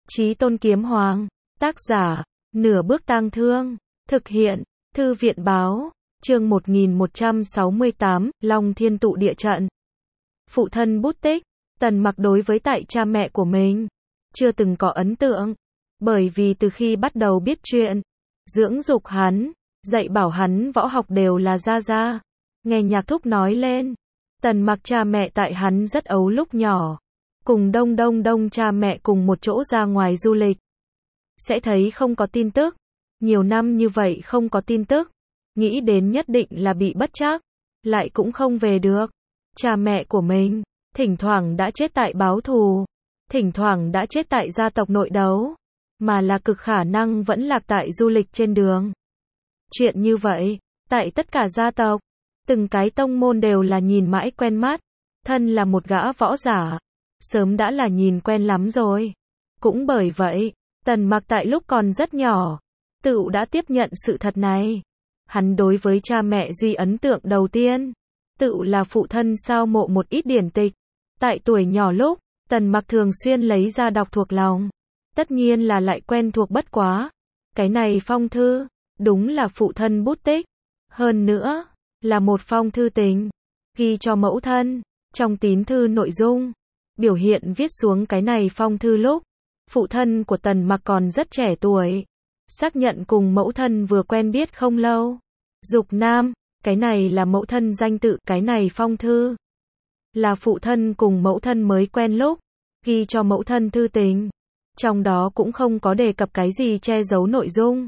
Chí Tôn Kiếm Hoàng. Tác giả, Nửa Bước Tang Thương. Thực hiện, Thư viện báo. Chương 1168, Long Thiên Tụ Địa Trận. Phụ thân bút tích. Tần Mặc đối với tại cha mẹ của mình chưa từng có ấn tượng, bởi vì từ khi bắt đầu biết chuyện, dưỡng dục hắn, dạy bảo hắn võ học đều là gia gia. Nghe nhạc thúc nói lên, Tần Mặc cha mẹ tại hắn rất ấu lúc nhỏ, cùng đông cha mẹ cùng một chỗ ra ngoài du lịch. Sẽ thấy không có tin tức, nhiều năm như vậy không có tin tức, nghĩ đến nhất định là bị bất trắc, lại cũng không về được. Cha mẹ của mình, thỉnh thoảng đã chết tại báo thù, thỉnh thoảng đã chết tại gia tộc nội đấu, mà là cực khả năng vẫn lạc tại du lịch trên đường. Chuyện như vậy, tại tất cả gia tộc, từng cái tông môn đều là nhìn mãi quen mắt, thân là một gã võ giả, sớm đã là nhìn quen lắm rồi. Cũng bởi vậy, Tần Mặc tại lúc còn rất nhỏ, tự đã tiếp nhận sự thật này. Hắn đối với cha mẹ duy ấn tượng đầu tiên, tự là phụ thân sao mộ một ít điển tịch. Tại tuổi nhỏ lúc, Tần Mặc thường xuyên lấy ra đọc thuộc lòng. Tất nhiên là lại quen thuộc bất quá. Cái này phong thư, đúng là phụ thân bút tích. Hơn nữa, là một phong thư tình, ghi cho mẫu thân. Trong tín thư nội dung, biểu hiện viết xuống cái này phong thư lúc, phụ thân của Tần Mặc còn rất trẻ tuổi. Xác nhận cùng mẫu thân vừa quen biết không lâu. Dục Nam, cái này là mẫu thân danh tự, cái này phong thư là phụ thân cùng mẫu thân mới quen lúc, ghi cho mẫu thân thư tình. Trong đó cũng không có đề cập cái gì che giấu nội dung.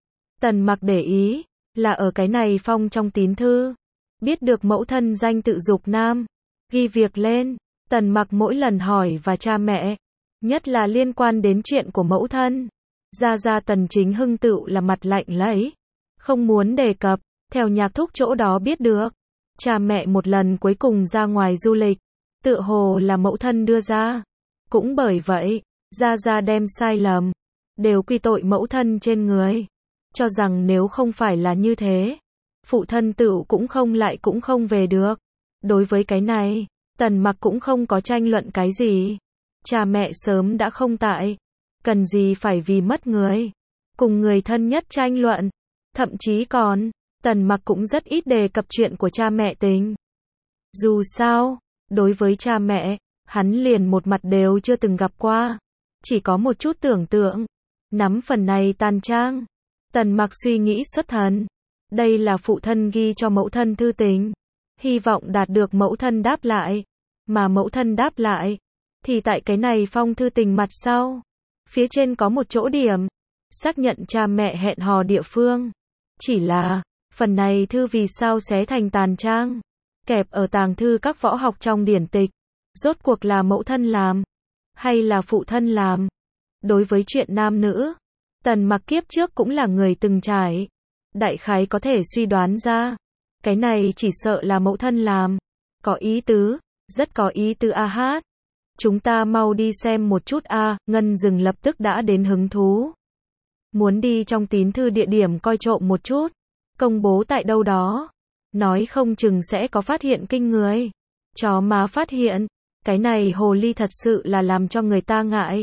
Tần Mặc để ý, là ở cái này phong trong tín thư, biết được mẫu thân danh tự Dục Nam, ghi việc lên. Tần Mặc mỗi lần hỏi và cha mẹ, nhất là liên quan đến chuyện của mẫu thân, gia Tần Chính Hưng tự là mặt lạnh lấy, không muốn đề cập. Theo nhạc thúc chỗ đó biết được, cha mẹ một lần cuối cùng ra ngoài du lịch, tựa hồ là mẫu thân đưa ra. Cũng bởi vậy, gia đem sai lầm, đều quy tội mẫu thân trên người. Cho rằng nếu không phải là như thế, phụ thân tự cũng không về được. Đối với cái này, Tần Mặc cũng không có tranh luận cái gì. Cha mẹ sớm đã không tại, cần gì phải vì mất người, cùng người thân nhất tranh luận. Thậm chí còn, Tần Mặc cũng rất ít đề cập chuyện của cha mẹ tình. Dù sao, đối với cha mẹ, hắn liền một mặt đều chưa từng gặp qua. Chỉ có một chút tưởng tượng. Nắm phần này tàn trang. Tần Mặc suy nghĩ xuất thần. Đây là phụ thân ghi cho mẫu thân thư tình. Hy vọng đạt được mẫu thân đáp lại. Mà mẫu thân đáp lại, thì tại cái này phong thư tình mặt sau, phía trên có một chỗ điểm, xác nhận cha mẹ hẹn hò địa phương. Chỉ là, phần này thư vì sao xé thành tàn trang, kẹp ở tàng thư các võ học trong điển tịch. Rốt cuộc là mẫu thân làm, hay là phụ thân làm? Đối với chuyện nam nữ, Tần Mặc kiếp trước cũng là người từng trải. Đại khái có thể suy đoán ra, cái này chỉ sợ là mẫu thân làm. Có ý tứ, rất có ý tứ a hát. Chúng ta mau đi xem một chút a. Ngân Dừng lập tức đã đến hứng thú. Muốn đi trong tín thư địa điểm coi trộm một chút. Công bố tại đâu đó. Nói không chừng sẽ có phát hiện kinh người. Chó má phát hiện. Cái này hồ ly thật sự là làm cho người ta ngại.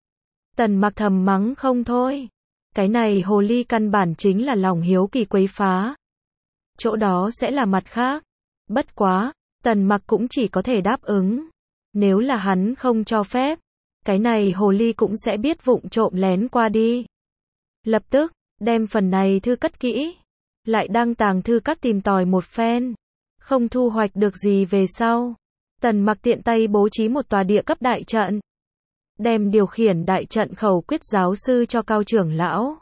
Tần Mặc thầm mắng không thôi. Cái này hồ ly căn bản chính là lòng hiếu kỳ quấy phá. Chỗ đó sẽ là mặt khác. Bất quá, Tần Mặc cũng chỉ có thể đáp ứng. Nếu là hắn không cho phép, cái này hồ ly cũng sẽ biết vụng trộm lén qua đi. Lập tức, đem phần này thư cất kỹ. Lại đăng tàng thư các tìm tòi một phen. Không thu hoạch được gì về sau. Tần Mặc tiện tay bố trí một tòa địa cấp đại trận. Đem điều khiển đại trận khẩu quyết giáo sư cho cao trưởng lão.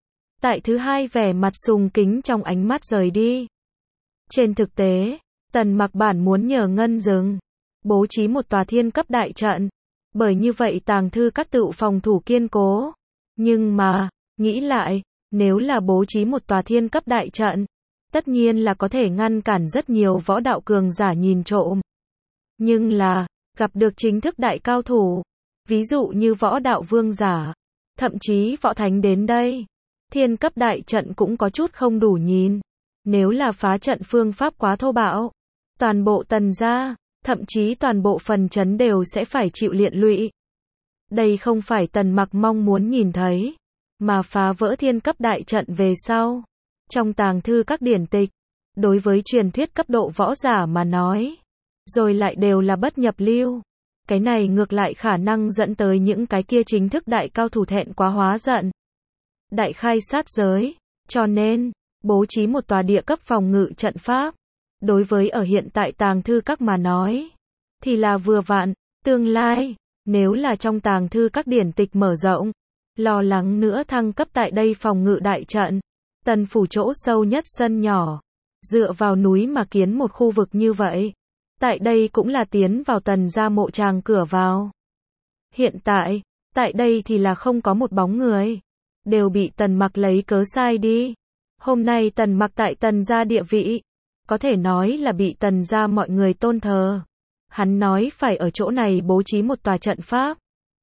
Tại thứ hai vẻ mặt sùng kính trong ánh mắt rời đi. Trên thực tế, Tần Mặc bản muốn nhờ Ngân Dừng bố trí một tòa thiên cấp đại trận. Bởi như vậy tàng thư các tự phòng thủ kiên cố. Nhưng mà, nghĩ lại, nếu là bố trí một tòa thiên cấp đại trận, tất nhiên là có thể ngăn cản rất nhiều võ đạo cường giả nhìn trộm. Nhưng là, gặp được chính thức đại cao thủ, ví dụ như võ đạo vương giả, thậm chí võ thánh đến đây, thiên cấp đại trận cũng có chút không đủ nhìn. Nếu là phá trận phương pháp quá thô bạo, toàn bộ Tần gia, thậm chí toàn bộ phần trấn đều sẽ phải chịu liện lụy. Đây không phải Tần Mặc mong muốn nhìn thấy, mà phá vỡ thiên cấp đại trận về sau. Trong tàng thư các điển tịch, đối với truyền thuyết cấp độ võ giả mà nói, rồi lại đều là bất nhập lưu. Cái này ngược lại khả năng dẫn tới những cái kia chính thức đại cao thủ thẹn quá hóa giận. Đại khai sát giới, cho nên, bố trí một tòa địa cấp phòng ngự trận pháp. Đối với ở hiện tại tàng thư các mà nói, thì là vừa vặn, tương lai, nếu là trong tàng thư các điển tịch mở rộng, lo lắng nữa thăng cấp tại đây phòng ngự đại trận. Tần phủ chỗ sâu nhất sân nhỏ, dựa vào núi mà kiến một khu vực như vậy. Tại đây cũng là tiến vào Tần gia mộ tràng cửa vào. Hiện tại, tại đây thì là không có một bóng người, đều bị Tần Mặc lấy cớ sai đi. Hôm nay Tần Mặc tại Tần gia địa vị, có thể nói là bị Tần gia mọi người tôn thờ. Hắn nói phải ở chỗ này bố trí một tòa trận pháp,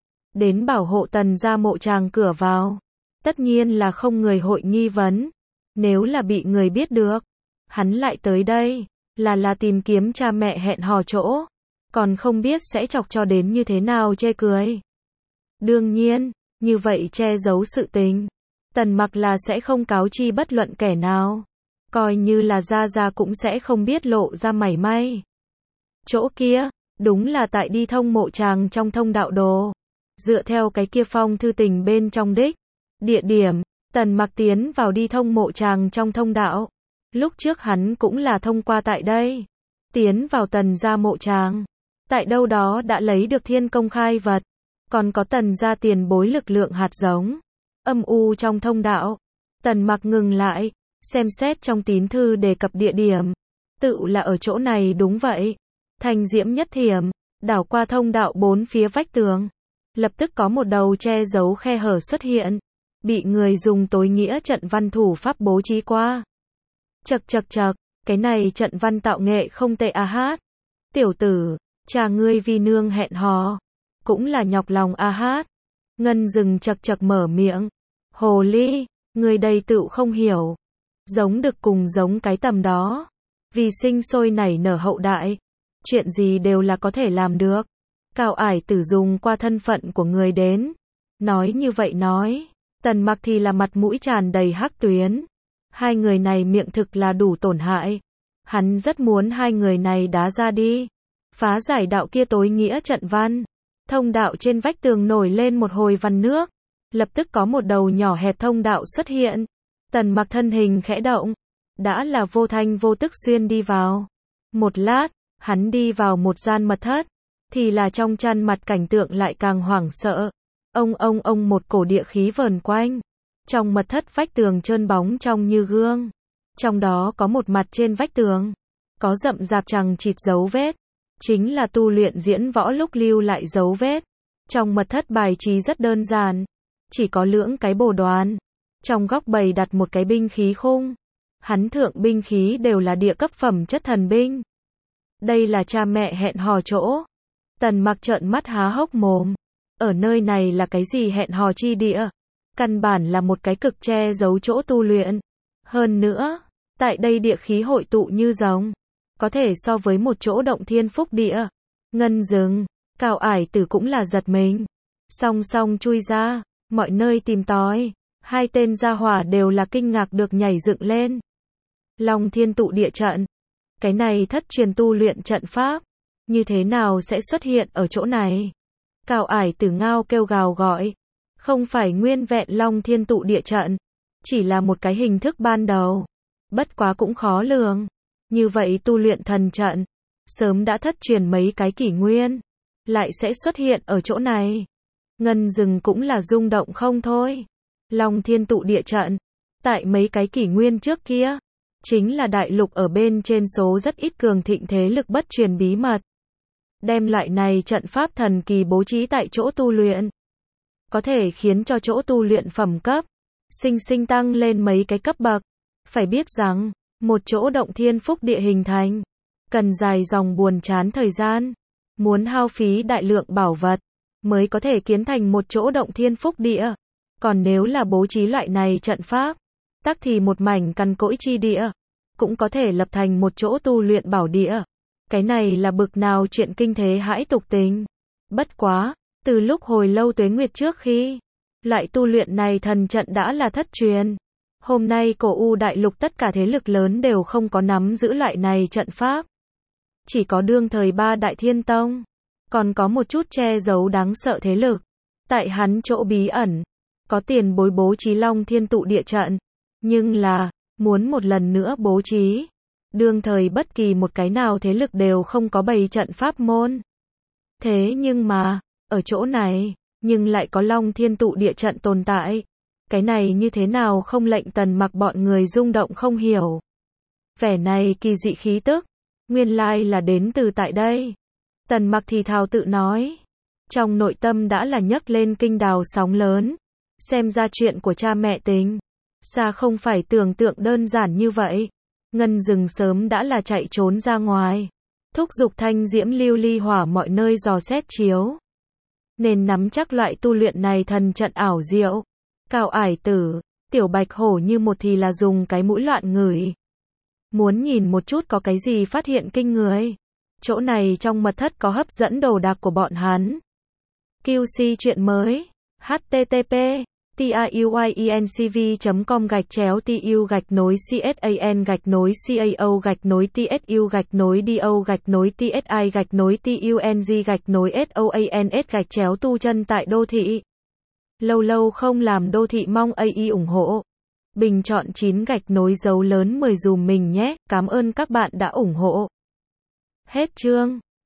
đến bảo hộ Tần gia mộ tràng cửa vào. Tất nhiên là không người hội nghi vấn. Nếu là bị người biết được, hắn lại tới đây, là tìm kiếm cha mẹ hẹn hò chỗ, còn không biết sẽ chọc cho đến như thế nào chê cười. Đương nhiên, như vậy che giấu sự tình, Tần Mặc là sẽ không cáo chi bất luận kẻ nào. Coi như là gia cũng sẽ không biết lộ ra mảy may. Chỗ kia, đúng là tại đi thông mộ tràng trong thông đạo đồ. Dựa theo cái kia phong thư tình bên trong đích địa điểm, Tần Mặc tiến vào đi thông mộ tràng trong thông đạo. Lúc trước hắn cũng là thông qua tại đây, tiến vào Tần gia mộ tràng. Tại đâu đó đã lấy được thiên công khai vật, còn có Tần gia tiền bối lực lượng hạt giống. Âm u trong thông đạo, Tần Mặc ngừng lại, xem xét trong tín thư đề cập địa điểm. Tự là ở chỗ này đúng vậy. Thanh diễm nhất thiểm, đảo qua thông đạo bốn phía vách tường. Lập tức có một đầu che giấu khe hở xuất hiện. Bị người dùng tối nghĩa trận văn thủ pháp bố trí qua. Chậc, cái này trận văn tạo nghệ không tệ a hát. Tiểu tử, cha ngươi vì nương hẹn hò, cũng là nhọc lòng a hát. Ngân dừng chậc mở miệng. Hồ ly, người đây tựu không hiểu. Giống được cùng giống cái tầm đó. Vì sinh sôi nảy nở hậu đại, chuyện gì đều là có thể làm được. Cao ải tử dùng qua thân phận của người đến. Nói như vậy nói, Tần Mặc thì là mặt mũi tràn đầy hắc tuyến. Hai người này miệng thực là đủ tổn hại. Hắn rất muốn hai người này đá ra đi. Phá giải đạo kia tối nghĩa trận văn. Thông đạo trên vách tường nổi lên một hồi văn nước. Lập tức có một đầu nhỏ hẹp thông đạo xuất hiện. Tần Mặc thân hình khẽ động. Đã là vô thanh vô tức xuyên đi vào. Một lát, hắn đi vào một gian mật thất. Thì là trong chăn mặt cảnh tượng lại càng hoảng sợ. Ông một cổ địa khí vờn quanh. Trong mật thất vách tường trơn bóng trong như gương. Trong đó có một mặt trên vách tường, có rậm rạp chằng chịt dấu vết. Chính là tu luyện diễn võ lúc lưu lại dấu vết. Trong mật thất bài trí rất đơn giản. Chỉ có lưỡng cái bồ đoàn. Trong góc bày đặt một cái binh khí khung. Hắn thượng binh khí đều là địa cấp phẩm chất thần binh. Đây là cha mẹ hẹn hò chỗ. Tần Mặc trợn mắt há hốc mồm. Ở nơi này là cái gì hẹn hò chi địa? Căn bản là một cái cực che giấu chỗ tu luyện. Hơn nữa, tại đây địa khí hội tụ như rồng. Có thể so với một chỗ động thiên phúc địa. Ngân dừng, Cao ải tử cũng là giật mình. Song song chui ra, mọi nơi tìm tòi. Hai tên gia hỏa đều là kinh ngạc được nhảy dựng lên. Long thiên tụ địa trận. Cái này thất truyền tu luyện trận pháp. Như thế nào sẽ xuất hiện ở chỗ này? Cao ải tử ngao kêu gào gọi. Không phải nguyên vẹn Long thiên tụ địa trận. Chỉ là một cái hình thức ban đầu. Bất quá cũng khó lường. Như vậy tu luyện thần trận. Sớm đã thất truyền mấy cái kỷ nguyên. Lại sẽ xuất hiện ở chỗ này. Ngân rừng cũng là rung động không thôi. Long thiên tụ địa trận. Tại mấy cái kỷ nguyên trước kia. Chính là đại lục ở bên trên số rất ít cường thịnh thế lực bất truyền bí mật. Đem loại này trận pháp thần kỳ bố trí tại chỗ tu luyện. Có thể khiến cho chỗ tu luyện phẩm cấp sinh tăng lên mấy cái cấp bậc. Phải biết rằng, một chỗ động thiên phúc địa hình thành, cần dài dòng buồn chán thời gian, muốn hao phí đại lượng bảo vật, mới có thể kiến thành một chỗ động thiên phúc địa. Còn nếu là bố trí loại này trận pháp, tắc thì một mảnh cằn cỗi chi địa, cũng có thể lập thành một chỗ tu luyện bảo địa. Cái này là bực nào chuyện kinh thế hãi tục tình. Bất quá, Từ lúc hồi lâu tuế nguyệt trước khi, loại tu luyện này thần trận đã là thất truyền. Hôm nay cổ U đại lục tất cả thế lực lớn đều không có nắm giữ loại này trận pháp. Chỉ có đương thời ba đại thiên tông. Còn có một chút che giấu đáng sợ thế lực. Tại hắn chỗ bí ẩn. Có tiền bối bố trí Long Thiên tụ địa trận. Nhưng là, muốn một lần nữa bố trí. Đương thời bất kỳ một cái nào thế lực đều không có bày trận pháp môn. Thế nhưng mà, ở chỗ này, nhưng lại có Long Thiên tụ địa trận tồn tại. Cái này như thế nào không lệnh Tần Mặc bọn người rung động không hiểu. Vẻ này kỳ dị khí tức, nguyên lai là đến từ tại đây. Tần Mặc thì thào tự nói. Trong nội tâm đã là nhấc lên kinh đào sóng lớn. Xem ra chuyện của cha mẹ tính. Xa không phải tưởng tượng đơn giản như vậy. Ngân rừng sớm đã là chạy trốn ra ngoài. Thúc giục thanh diễm lưu ly hỏa mọi nơi dò xét chiếu. Nên nắm chắc loại tu luyện này thần trận ảo diệu. Cao ải tử, tiểu bạch hổ như một thì là dùng cái mũi loạn ngửi. Muốn nhìn một chút có cái gì phát hiện kinh người. Chỗ này trong mật thất có hấp dẫn đồ đạc của bọn hắn. QC chuyện mới. http tiuincv.com/TU-TSAN-TSI-TUNG-TUNG chân tại đô thị. Lâu lâu không làm đô thị mong AI ủng hộ. Bình chọn 9 dấu lớn 10 dùm mình nhé. Cảm ơn các bạn đã ủng hộ. Hết chương.